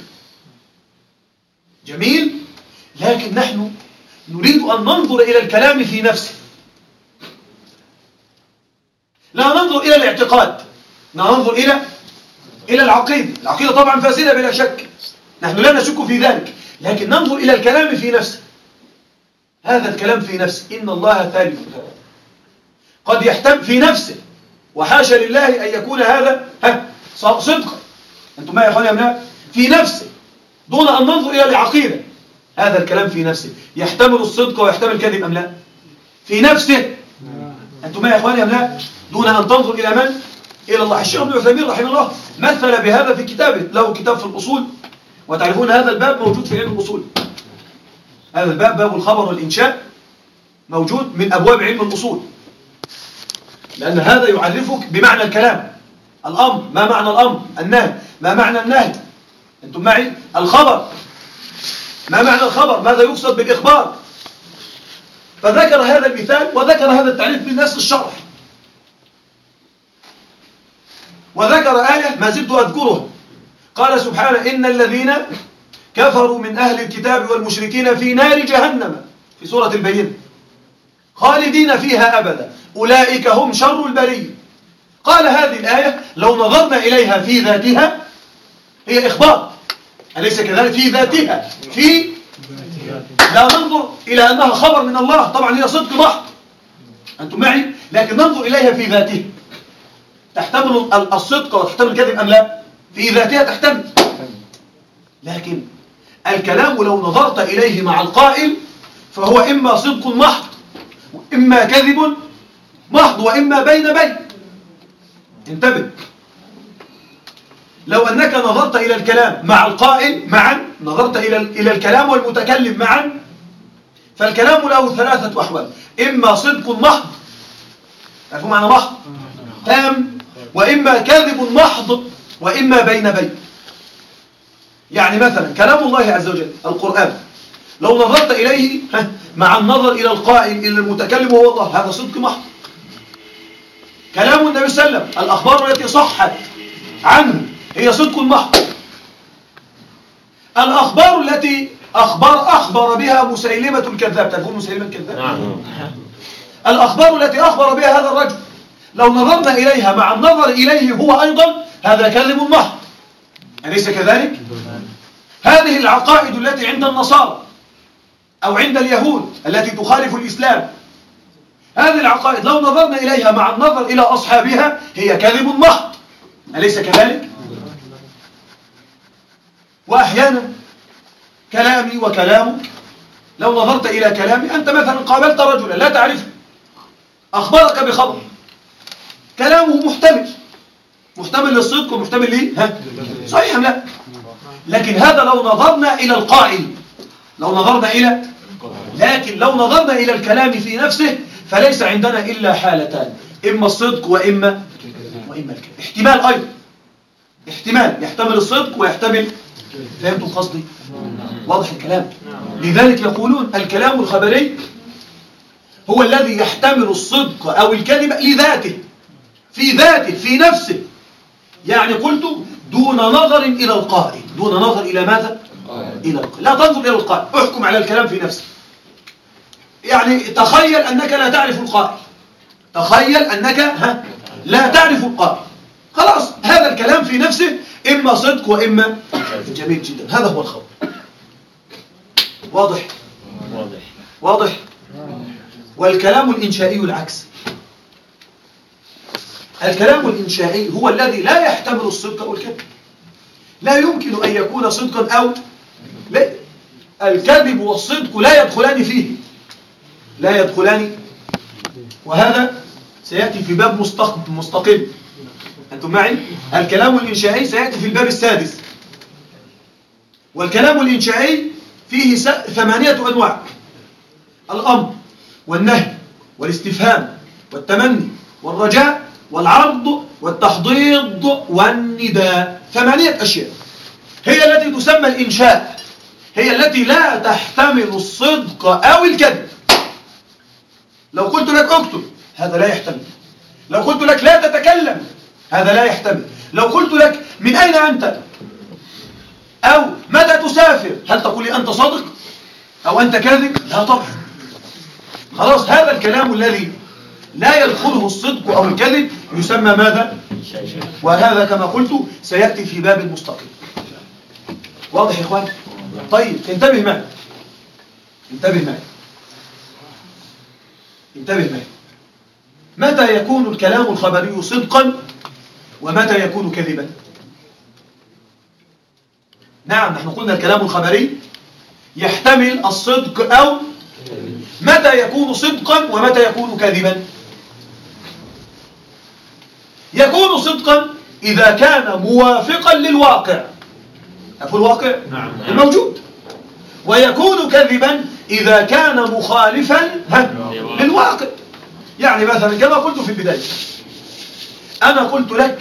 جميل، لكن نحن نريد أن ننظر إلى الكلام في نفسه، لا ننظر إلى الاعتقاد، ننظر إلى العقيدة طبعا فاسدة بلا شك، نحن لا نشك في ذلك، لكن ننظر إلى الكلام في نفسه. هذا الكلام في نفسه إن الله ثالث ثلاثة قد يحتمل في نفسه، وحاشا لله أن يكون هذا صدقا. أنتم معي يا أخواني أم لا؟ في نفسه دون أن ننظر إلى العقيدة، هذا الكلام في نفسه يحتمل الصدق ويحتمل الكذب أم لا؟ في نفسه. أنتم معي يا أخواني أم لا؟ دون أن تنظر إلى من؟ إلى الله. الشيخ ابن عثيمين رحمه الله مثل بهذا في كتابه، له كتاب في الأصول، وتعرفون هذا الباب موجود في علم الأصول. هذا الباب باب الخبر والإنشاء موجود من أبواب علم الأصول، لأن هذا يعرفك بمعنى الكلام. الأمر، ما معنى الأمر؟ النهي، ما معنى النهي؟ أنتم معي؟ الخبر، ما معنى الخبر؟ ماذا يقصد بالإخبار؟ فذكر هذا المثال وذكر هذا التعريف بنفس الشرح، وذكر آية ما زلت أذكرها. قال سبحانه إن الذين كفروا من أهل الكتاب والمشركين في نار جهنم في سورة البينة خالدين فيها أبدا أولئك هم شر البرية. قال هذه الآية لو نظرنا إليها في ذاتها هي إخبار، أليس كذلك؟ في ذاتها، لا ننظر إلى أنها خبر من الله، طبعا هي صدق محض، أنتم معي؟ لكن ننظر إليها في ذاتها، تحتمل الصدق وتحتمل الكذب أم لا؟ في ذاتها تحتمل. لكن الكلام لو نظرت إليه مع القائل فهو إما صدق محض وإما كذب محض وإما بين. انتبه، لو أنك نظرت إلى الكلام مع القائل معا، نظرت إلى الكلام والمتكلم معا، فالكلام له ثلاثة أحوال: إما صدق محض، تعرفوا معنى محض؟ تام، وإما كذب محض، وإما بين. يعني مثلا كلام الله عز وجل القرآن لو نظرت إليه مع النظر إلى القائل إلى المتكلم وهو الله، هذا صدق محض. كلام النبي صلى الله عليه وسلم الأخبار التي صحت عنه هي صدق محض. الأخبار التي أخبر بها مسيلمة الكذاب، تعرفون مسيلمة الكذاب؟ الأخبار التي أخبر بها هذا الرجل لو نظرنا إليها مع النظر إليه هو أيضا هذا كذب محض، أليس كذلك؟ هذه العقائد التي عند النصارى أو عند اليهود التي تخالف الإسلام، هذه العقائد لو نظرنا إليها مع النظر إلى أصحابها هي كذب محض، أليس كذلك؟ وأحيانا كلامي وكلامك، لو نظرت إلى كلامي، أنت مثلا قابلت رجلا لا تعرفه، أخبرك بخبر، كلامه محتمل للصدق ومحتمل ليه؟ صحيح أم لا؟ لكن هذا لو نظرنا إلى القائل، لكن لو نظرنا إلى الكلام في نفسه فليس عندنا إلا حالتان، إما الصدق وإما الكذب. احتمال أيضا، احتمال يحتمل الصدق ويحتمل، فهمتم قصدي؟ واضح الكلام؟ لذلك يقولون الكلام الخبري هو الذي يحتمل الصدق أو الكذب لذاته، في نفسه. يعني قلت دون نظر إلى القائل، دون نظر إلى ماذا؟ إلى القائل. لا تنظر إلى القائل، احكم على الكلام في نفسه. يعني تخيل أنك لا تعرف القائل، لا تعرف القائل، خلاص هذا الكلام في نفسه إما صدق وإما جميل جدا، هذا هو الخبر. واضح. والكلام الإنشائي العكس. الكلام الإنشائي هو الذي لا يحتمل الصدق أو الكذب، لا يمكن أن يكون صدقا أو لا. الكذب والصدق لا يدخلان، وهذا سيأتي في باب مستقل. أنتم معي؟ الكلام الإنشائي سيأتي في الباب السادس. والكلام الإنشائي فيه 8 أنواع: الأمر والنهي والاستفهام والتمني والرجاء والعرض والتحضيض والنداء. 8 أشياء هي التي تسمى الإنشاء، هي التي لا تحتمل الصدق أو الكذب. لو قلت لك اكتب، هذا لا يحتمل. لو قلت لك لا تتكلم، هذا لا يحتمل. لو قلت لك من أين أنت أو متى تسافر، هل تقول لي أنت صادق أو أنت كاذب؟ لا طبعا. خلاص هذا الكلام الذي لا يدخله الصدق أو الكذب يسمى ماذا؟ وهذا كما قلت سيأتي في باب المستقل. واضح يا إخوان؟ طيب انتبه معي. متى يكون الكلام الخبري صدقا ومتى يكون كذبا؟ نعم، نحن قلنا الكلام الخبري يحتمل الصدق أو متى يكون صدقا ومتى يكون كذبا؟ يكون صدقا إذا كان موافقا للواقع، الواقع الموجود. ويكون كذبا إذا كان مخالفا للواقع. يعني مثلا كما قلت في البداية، أنا قلت لك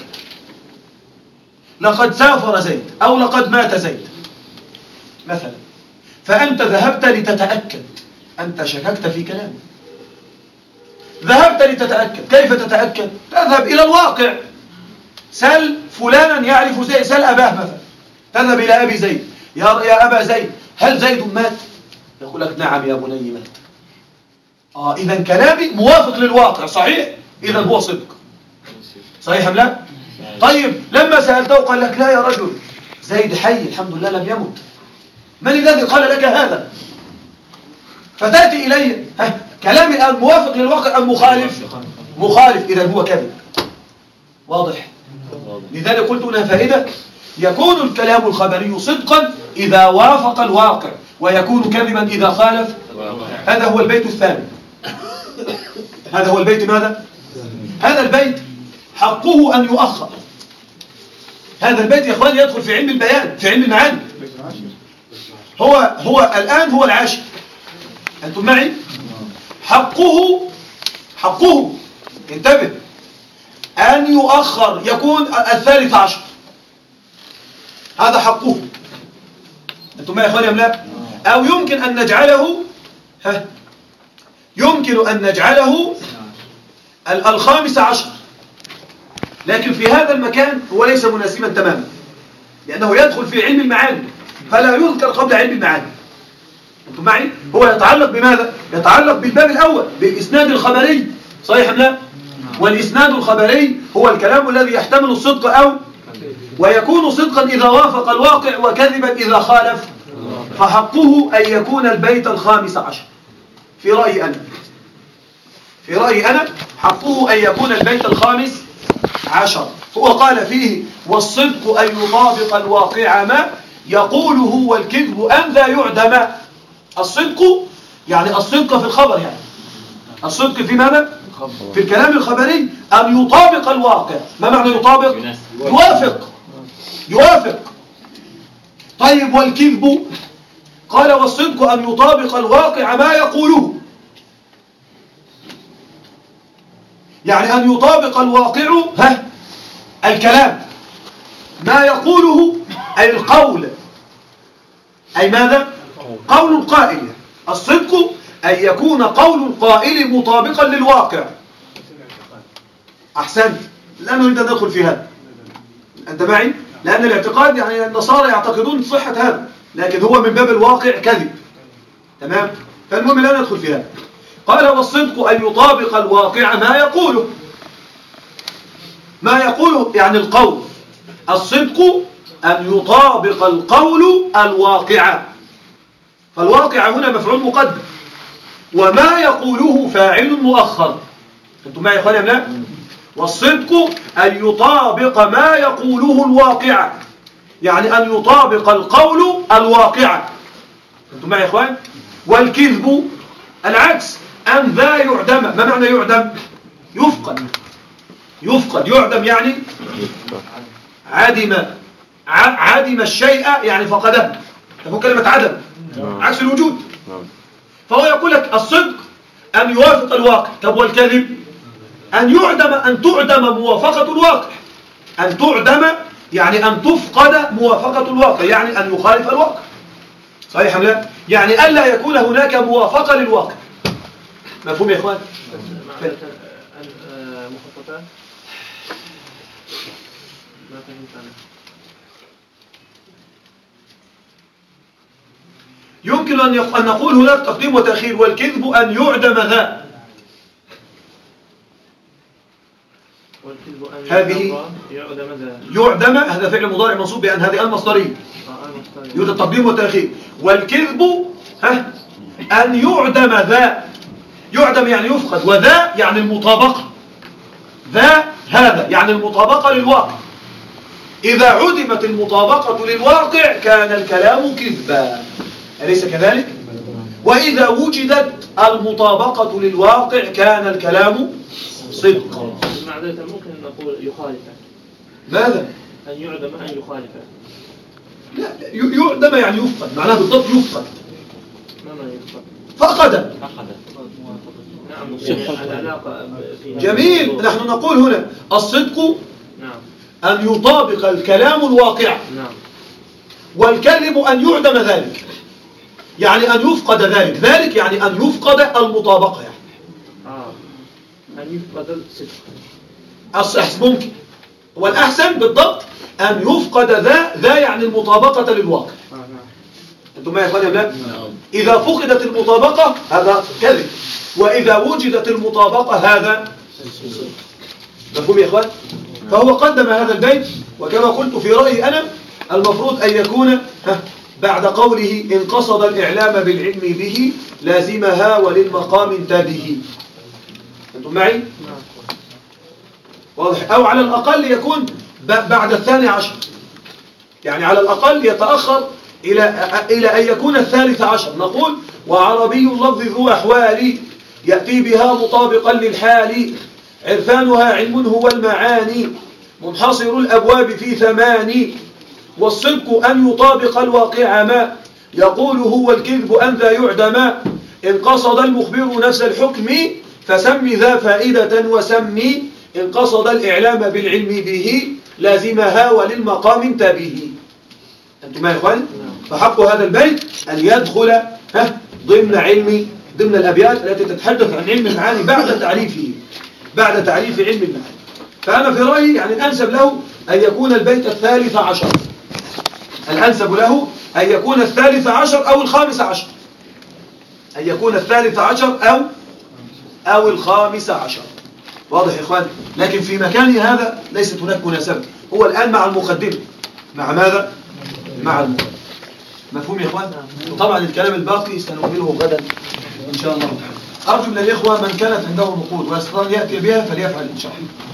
لقد سافر زيد أو لقد مات زيد مثلا، فأنت ذهبت لتتأكد، أنت شككت في كلامي، ذهبت لتتأكد. كيف تتأكد؟ تذهب إلى الواقع، سل فلانا يعرف زيد، سل أباه مثلا، تذهب إلى أبي زيد، يا أبا زيد هل زيد مات؟ يقول لك نعم يا بني مات. إذا كلامي موافق للواقع، صحيح، إذا هو صدق. صحيح أم لا؟ طيب لما سألته قال لك لا يا رجل، زيد حي الحمد لله لم يمت. من الذي قال لك هذا؟ فتأتي إلي كلامي الآن موافق للواقع أم مخالف، إذا هو كذب. واضح؟ لذلك قلت هنا فائدة: يكون الكلام الخبري صدقا إذا وافق الواقع، ويكون كذبا إذا خالف. هذا هو البيت الثاني. هذا هو البيت ماذا؟ هذا البيت حقه أن يؤخر. هذا البيت يا إخواني يدخل في علم البيان، في علم المعاني. هو الآن هو العاشر. أنتم معي؟ حقه انتبه أن يؤخر، يكون 13. هذا حقه. أنتم معي يا إخواني أم لا؟ أو يمكن أن نجعله يمكن أن نجعله 15، لكن في هذا المكان هو ليس مناسبا تماما، لأنه يدخل في علم المعاني فلا يذكر قبل علم المعاني. أنتم معي؟ هو يتعلق بماذا؟ يتعلق بالباب الأول، بالإسناد الخبري. صحيح أم لا؟ والإسناد الخبري هو الكلام الذي يحتمل الصدق أو ويكون صدقا إذا وافق الواقع وكذبا إذا خالف. فحقه أن يكون البيت 15 في رأيي أنا حقه أن يكون البيت 15. هو قال فيه: والصدق أن يطابق الواقع ما يقوله والكذب أن ذا يعدم. الصدق يعني الصدق في الخبر، يعني الصدق في ماذا؟ في الكلام الخبري أن يطابق الواقع. ما معنى يطابق؟ يوافق. طيب والكذب؟ قال والصدق أن يطابق الواقع ما يقوله، يعني أن يطابق الواقع الكلام ما يقوله، أي القول، أي ماذا؟ قول القائل. الصدق أن يكون قول القائل مطابقا للواقع. أحسنت، الآن نريد أن ندخل في هذا. أنت معي؟ لأن الاعتقاد يعني النصارى يعتقدون صحة هذا، لكن هو من باب الواقع كذب. تمام؟ فالمهم لا ندخل في هذا. قال والصدق أن يطابق الواقع ما يقوله. ما يقوله يعني القول. الصدق أن يطابق القول الواقع. فالواقع هنا مفعول مقدم، وما يقوله فاعل مؤخر. أنتم معي يا إخواني أم لا؟ والصدق أن يطابق ما يقوله الواقع، يعني أن يطابق القول الواقع. أنتم معي يا إخوان؟ والكذب العكس، أن ذا يعدم. ما معنى يعدم؟ يفقد. يعدم يعني عدم الشيء، يعني فقده. تكون كلمة عدم عكس الوجود. فهو يقول لك الصدق أن يوافق الواقع. طب والكذب؟ أن تعدم موافقة الواقع. أن تعدم يعني أن تفقد موافقة الواقع، يعني أن يخالف الواقع. صحيح أم لا؟ يعني ألا يكون هناك موافقة للواقع. مفهوم يا إخوان؟ مخططات ما فهمت أنا. يمكن أن نقول هناك تقديم وتأخير. والكذب أن يعدم ذا. هذه يعدم، هذا فعل مضارع منصوب بأن هذه المصدرية. يوجد تقديم وتأخير. والكذب أن يعدم ذا. يعدم يعني يفقد، وذا يعني المطابقة. هذا يعني المطابقة للواقع. إذا عدمت المطابقة للواقع كان الكلام كذبا، أليس كذلك؟ وإذا وجدت المطابقة للواقع كان الكلام صدقا. مع ذلك ممكن نقول يخالفه. ماذا؟ أن يعدم أن يخالفه. لا، يعدم يعني يفقد، معناه بالضبط يفقد. ما معنى يفقد؟ فقد. نعم. العلاقة جميل. نحن نقول هنا الصدق نعم أن يطابق الكلام الواقع. نعم. والكذب أن يعدم ذلك، يعني أن يفقد ذلك يعني أن يفقد المطابقة، يعني أن يفقد الصدق. الصحيح ممكن، والأحسن بالضبط أن يفقد ذا يعني المطابقة للواقع. أنتم ما يا إخواني لا؟ إذا فقدت المطابقة هذا كذب، وإذا وجدت المطابقة هذا صدق. مفهوم يا إخوان؟ فهو قدم هذا البيت، وكما قلت في رأيي أنا المفروض أن يكون بعد قوله إن قصد الإعلام بالعلم به لازمها وللمقام انتبه. أنتم معي؟ واضح؟ أو على الأقل يكون بعد 12، يعني على الأقل يتأخر إلى أن يكون 13. نقول وعربي اللفظ ذو أحوال يأتي بها مطابقا للحال، عرفانها علم هو المعاني، منحصر الأبواب في 8. والصدق أن يطابق الواقع ما يقوله، والكذب أن ذا يعدم. إن قصد المخبر نفس الحكم فسم ذا فائدة وسمي، إن قصد الإعلام بالعلم به لازمها وللمقام انتبه. أنتم يا إخوان؟ فحق هذا البيت أن يدخل ضمن الأبيات التي تتحدث عن علم المعاني بعد تعريف علم المعاني. فأنا في رأيي يعني الأنسب له أن يكون البيت 13. الأنسب له أن يكون 13 أو 15. أن يكون 13 أو 15. واضح يا إخوان؟ لكن في مكان هذا ليست هناك مناسبة. هو الآن مع المقدمة. مع ماذا؟ مع المقدمة. مفهوم يا إخوان؟ وطبعا الكلام الباقي سنكمله غدا إن شاء الله تعالى. أرجو من الإخوة من كانت عنده نقود ويستطيع أن يأتي بها فليفعل إن شاء الله.